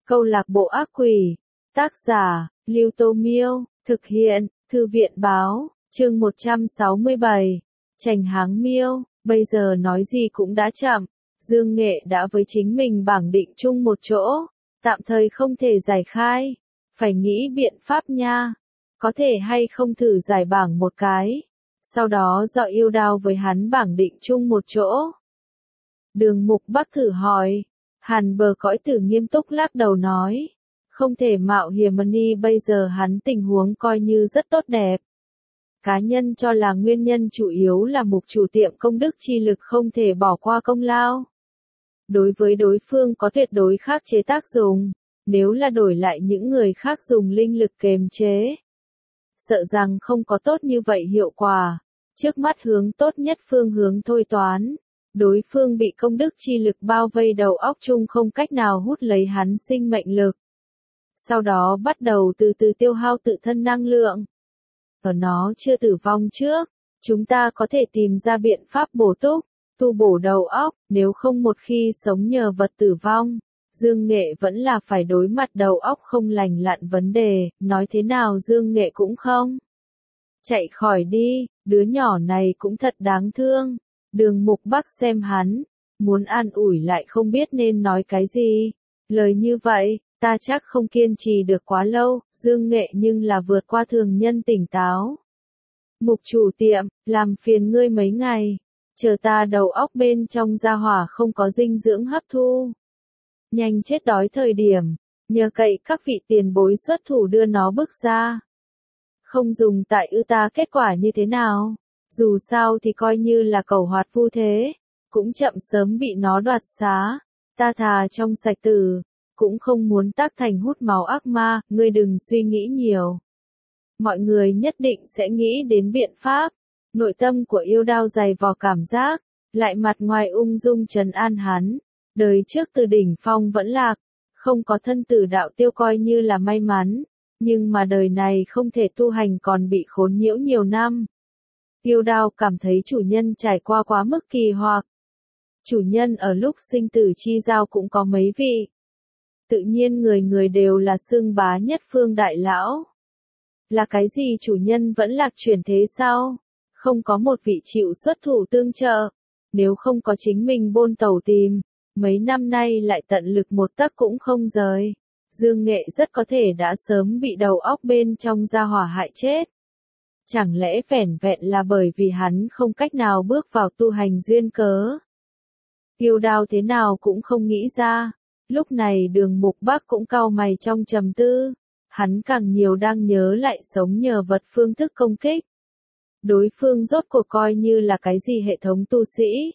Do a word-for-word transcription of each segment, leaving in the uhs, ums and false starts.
Câu lạc bộ ác quỷ. Tác giả, Lưu Tô Miêu. Thực hiện, Thư viện Báo. Chương một trăm sáu mươi bảy. Trành Háng Miêu. Bây giờ nói gì cũng đã chậm. Dương Nghệ đã với chính mình bảng định chung một chỗ. Tạm thời không thể giải khai. Phải nghĩ biện pháp nha. Có thể hay không thử giải bảng một cái. Sau đó dọ yêu đao với hắn bảng định chung một chỗ. Đường Mục Bắc thử hỏi. Hàn Bờ Cõi Tử nghiêm túc lắc đầu nói. Không thể mạo hiểm ni, bây giờ hắn tình huống coi như rất tốt đẹp. Cá nhân cho là nguyên nhân chủ yếu là mục chủ tiệm công đức chi lực không thể bỏ qua công lao. Đối với đối phương có tuyệt đối khắc chế tác dụng, nếu là đổi lại những người khác dùng linh lực kềm chế. Sợ rằng không có tốt như vậy hiệu quả. Trước mắt hướng tốt nhất phương hướng thôi toán. Đối phương bị công đức chi lực bao vây đầu óc chung không cách nào hút lấy hắn sinh mệnh lực. Sau đó bắt đầu từ từ tiêu hao tự thân năng lượng. Ở nó chưa tử vong trước, chúng ta có thể tìm ra biện pháp bổ túc, tu bổ đầu óc, nếu không một khi sống nhờ vật tử vong. Dương Nghệ vẫn là phải đối mặt đầu óc không lành lặn vấn đề, nói thế nào Dương Nghệ cũng không. Chạy khỏi đi, đứa nhỏ này cũng thật đáng thương. Đường Mục Bắc xem hắn, muốn an ủi lại không biết nên nói cái gì. Lời như vậy, ta chắc không kiên trì được quá lâu. Dương Nghệ nhưng là vượt qua thường nhân tỉnh táo. Mục chủ tiệm, làm phiền ngươi mấy ngày. Chờ ta đầu óc bên trong gia hỏa không có dinh dưỡng hấp thu. Nhanh chết đói thời điểm, nhờ cậy các vị tiền bối xuất thủ đưa nó bước ra. Không dùng tại ư ta kết quả như thế nào? Dù sao thì coi như là cầu hoạt vu thế, cũng chậm sớm bị nó đoạt xá. Ta thà trong sạch tử, cũng không muốn tác thành hút máu ác ma, ngươi đừng suy nghĩ nhiều. Mọi người nhất định sẽ nghĩ đến biện pháp. Nội tâm của yêu đao dày vò cảm giác, lại mặt ngoài ung dung trấn an hắn. Đời trước từ đỉnh phong vẫn lạc, không có thân tử đạo tiêu coi như là may mắn, nhưng mà đời này không thể tu hành còn bị khốn nhiễu nhiều năm. Yêu đao cảm thấy chủ nhân trải qua quá mức kỳ hoặc. Chủ nhân ở lúc sinh tử chi giao cũng có mấy vị. Tự nhiên người người đều là xưng bá nhất phương đại lão. Là cái gì chủ nhân vẫn lạc chuyển thế sao? Không có một vị chịu xuất thủ tương trợ. Nếu không có chính mình bôn tẩu tìm, mấy năm nay lại tận lực một tấc cũng không rời. Dương Nghệ rất có thể đã sớm bị đầu óc bên trong gia hỏa hại chết. Chẳng lẽ vẻn vẹn là bởi vì hắn không cách nào bước vào tu hành duyên cớ. Yêu đao thế nào cũng không nghĩ ra. Lúc này Đường Mục Bắc cũng cau mày trong trầm tư. Hắn càng nhiều đang nhớ lại sống nhờ vật phương thức công kích. Đối phương rốt cuộc coi như là cái gì hệ thống tu sĩ.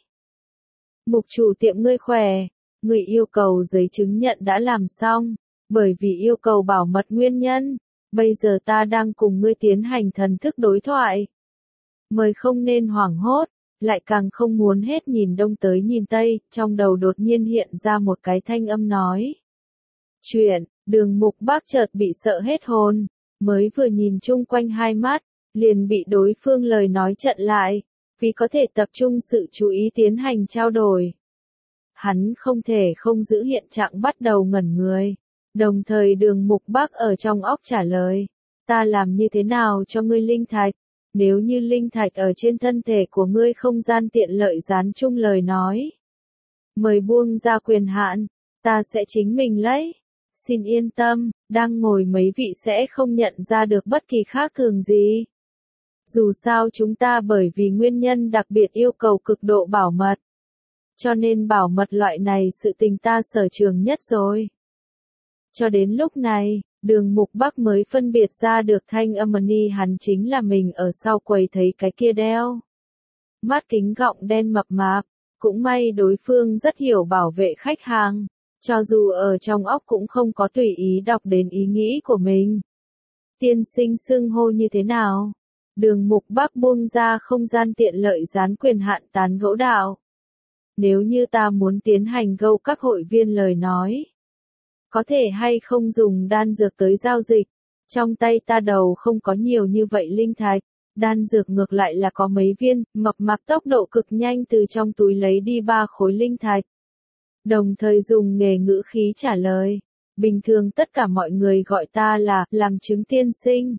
Mục chủ tiệm ngươi khỏe, người yêu cầu giấy chứng nhận đã làm xong, bởi vì yêu cầu bảo mật nguyên nhân, bây giờ ta đang cùng ngươi tiến hành thần thức đối thoại. Mời không nên hoảng hốt, lại càng không muốn hết nhìn đông tới nhìn tây, trong đầu đột nhiên hiện ra một cái thanh âm nói. Chuyện, Đường Mục Bắc chợt bị sợ hết hồn, mới vừa nhìn chung quanh hai mắt, liền bị đối phương lời nói chặn lại. Vì có thể tập trung sự chú ý tiến hành trao đổi. Hắn không thể không giữ hiện trạng bắt đầu ngẩn người. Đồng thời Đường Mục Bắc ở trong óc trả lời. Ta làm như thế nào cho ngươi linh thạch? Nếu như linh thạch ở trên thân thể của ngươi không gian tiện lợi dán chung lời nói. Mời buông ra quyền hạn, ta sẽ chính mình lấy. Xin yên tâm, đang ngồi mấy vị sẽ không nhận ra được bất kỳ khác thường gì. Dù sao chúng ta bởi vì nguyên nhân đặc biệt yêu cầu cực độ bảo mật. Cho nên bảo mật loại này sự tình ta sở trường nhất rồi. Cho đến lúc này, Đường Mục Bắc mới phân biệt ra được thanh âm ni hắn chính là mình ở sau quầy thấy cái kia đeo. Mắt kính gọng đen mập mạp, cũng may đối phương rất hiểu bảo vệ khách hàng, cho dù ở trong óc cũng không có tùy ý đọc đến ý nghĩ của mình. Tiên sinh xưng hô như thế nào? Đường Mục Bắc buông ra không gian tiện lợi dán quyền hạn tán gẫu đạo. Nếu như ta muốn tiến hành gâu các hội viên lời nói. Có thể hay không dùng đan dược tới giao dịch. Trong tay ta đầu không có nhiều như vậy linh thạch. Đan dược ngược lại là có mấy viên, mập mạp tốc độ cực nhanh từ trong túi lấy đi ba khối linh thạch. Đồng thời dùng nghề ngữ khí trả lời. bình thường tất cả mọi người gọi ta là làm chứng tiên sinh.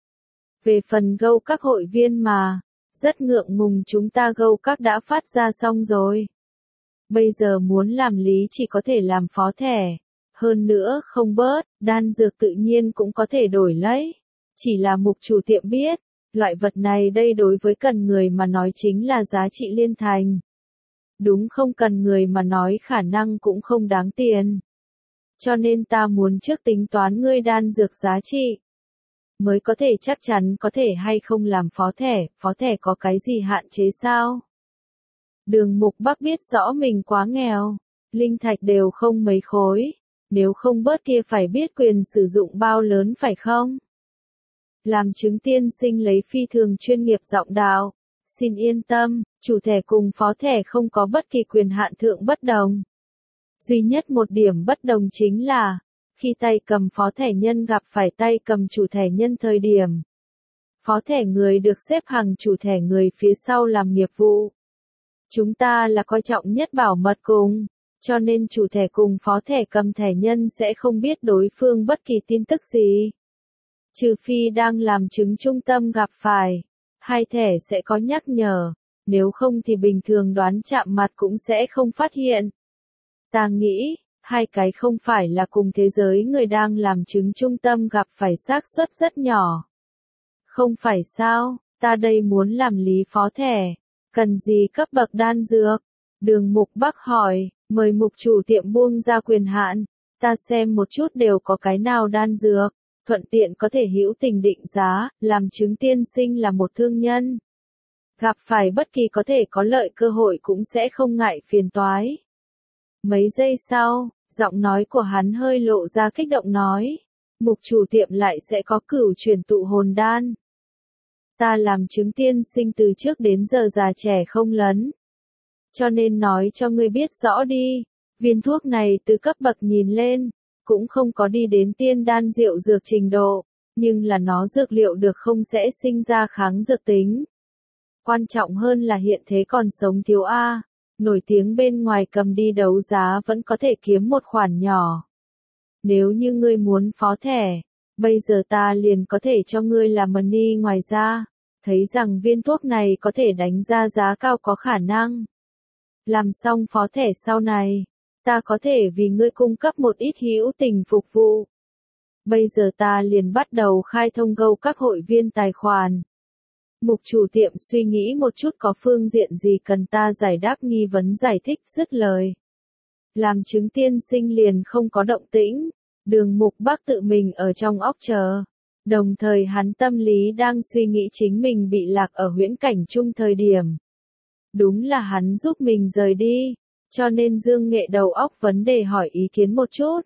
Về phần gâu các hội viên mà, rất ngượng ngùng chúng ta gâu các đã phát ra xong rồi. Bây giờ muốn làm lý chỉ có thể làm phó thẻ. Hơn nữa không bớt, đan dược tự nhiên cũng có thể đổi lấy. Chỉ là mục chủ tiệm biết, loại vật này đây đối với cần người mà nói chính là giá trị liên thành. Đúng không cần người mà nói khả năng cũng không đáng tiền. Cho nên ta muốn trước tính toán ngươi đan dược giá trị. Mới có thể chắc chắn có thể hay không làm phó thẻ, phó thẻ có cái gì hạn chế sao? Đường Mục Bắc biết rõ mình quá nghèo, linh thạch đều không mấy khối, nếu không bớt kia phải biết quyền sử dụng bao lớn phải không? Làm chứng tiên sinh lấy phi thường chuyên nghiệp giọng đạo, xin yên tâm, chủ thẻ cùng phó thẻ không có bất kỳ quyền hạn thượng bất đồng. Duy nhất một điểm bất đồng chính là, khi tay cầm phó thẻ nhân gặp phải tay cầm chủ thẻ nhân thời điểm, phó thẻ người được xếp hàng chủ thẻ người phía sau làm nghiệp vụ. Chúng ta là coi trọng nhất bảo mật cùng, cho nên chủ thẻ cùng phó thẻ cầm thẻ nhân sẽ không biết đối phương bất kỳ tin tức gì. Trừ phi đang làm chứng trung tâm gặp phải, hai thẻ sẽ có nhắc nhở, nếu không thì bình thường đoán chạm mặt cũng sẽ không phát hiện. Ta nghĩ, hai cái không phải là cùng thế giới người đang làm chứng trung tâm gặp phải xác suất rất nhỏ. Không phải sao, ta đây muốn làm lý phó thẻ, cần gì cấp bậc đan dược? Đường Mục Bắc hỏi, mời mục chủ tiệm buông ra quyền hạn, ta xem một chút đều có cái nào đan dược, thuận tiện có thể hữu tình định giá, làm chứng tiên sinh là một thương nhân. Gặp phải bất kỳ có thể có lợi cơ hội cũng sẽ không ngại phiền toái. Mấy giây sau, giọng nói của hắn hơi lộ ra kích động nói, mục chủ tiệm lại sẽ có cửu chuyển tụ hồn đan. Ta làm chứng tiên sinh từ trước đến giờ già trẻ không lấn. Cho nên nói cho ngươi biết rõ đi, viên thuốc này từ cấp bậc nhìn lên, cũng không có đi đến tiên đan diệu dược trình độ, nhưng là nó dược liệu được không sẽ sinh ra kháng dược tính. Quan trọng hơn là hiện thế còn sống thiếu A, nổi tiếng bên ngoài cầm đi đấu giá vẫn có thể kiếm một khoản nhỏ. Nếu như ngươi muốn phó thẻ, bây giờ ta liền có thể cho ngươi làm money ngoài ra, thấy rằng viên thuốc này có thể đánh ra giá cao có khả năng. Làm xong phó thẻ sau này, ta có thể vì ngươi cung cấp một ít hữu tình phục vụ. Bây giờ ta liền bắt đầu khai thông gâu các hội viên tài khoản. Mục chủ tiệm suy nghĩ một chút có phương diện gì cần ta giải đáp nghi vấn giải thích dứt lời. Làm chứng tiên sinh liền không có động tĩnh, Đường Mục Bắc tự mình ở trong óc chờ. Đồng thời hắn tâm lý đang suy nghĩ chính mình bị lạc ở huyễn cảnh chung thời điểm. Đúng là hắn giúp mình rời đi, cho nên Dương Nghệ đầu óc vấn đề hỏi ý kiến một chút.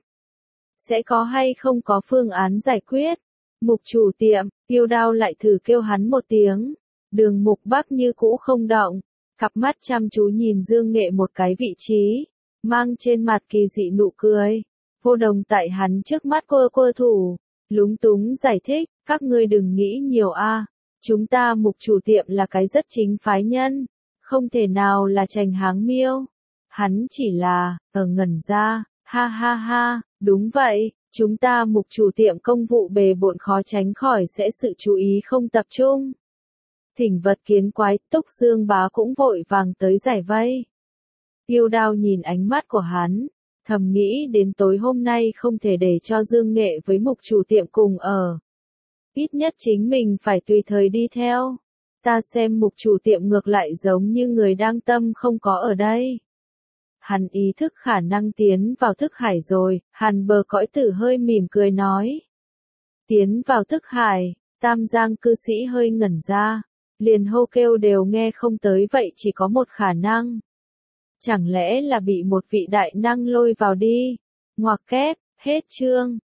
Sẽ có hay không có phương án giải quyết? Mục chủ tiệm, Tiêu Đao lại thử kêu hắn một tiếng. Đường Mục Bắc như cũ không động, cặp mắt chăm chú nhìn Dương Nghệ một cái vị trí, mang trên mặt kỳ dị nụ cười. Vô Đồng tại hắn trước mắt quơ quơ thủ, lúng túng giải thích, các ngươi đừng nghĩ nhiều a, chúng ta mục chủ tiệm là cái rất chính phái nhân, không thể nào là Trành Háng Miêu. Hắn chỉ là, ở ngẩn ra, ha ha ha, đúng vậy, chúng ta mục chủ tiệm công vụ bề bộn khó tránh khỏi sẽ sự chú ý không tập trung. Thỉnh vật kiến quái, Túc Dương Bá cũng vội vàng tới giải vây. Tiêu Đao nhìn ánh mắt của hắn, thầm nghĩ đến tối hôm nay không thể để cho Dương Nghệ với mục chủ tiệm cùng ở. Ít nhất chính mình phải tùy thời đi theo. Ta xem mục chủ tiệm ngược lại giống như người đang tâm không có ở đây. Hắn ý thức khả năng tiến vào thức hải rồi, Hàn Bờ Cõi Tử hơi mỉm cười nói. Tiến vào thức hải, Tam Giang cư sĩ hơi ngẩn ra, liền hô kêu đều nghe không tới vậy chỉ có một khả năng. Chẳng lẽ là bị một vị đại năng lôi vào đi? Ngoặc kép, hết chương.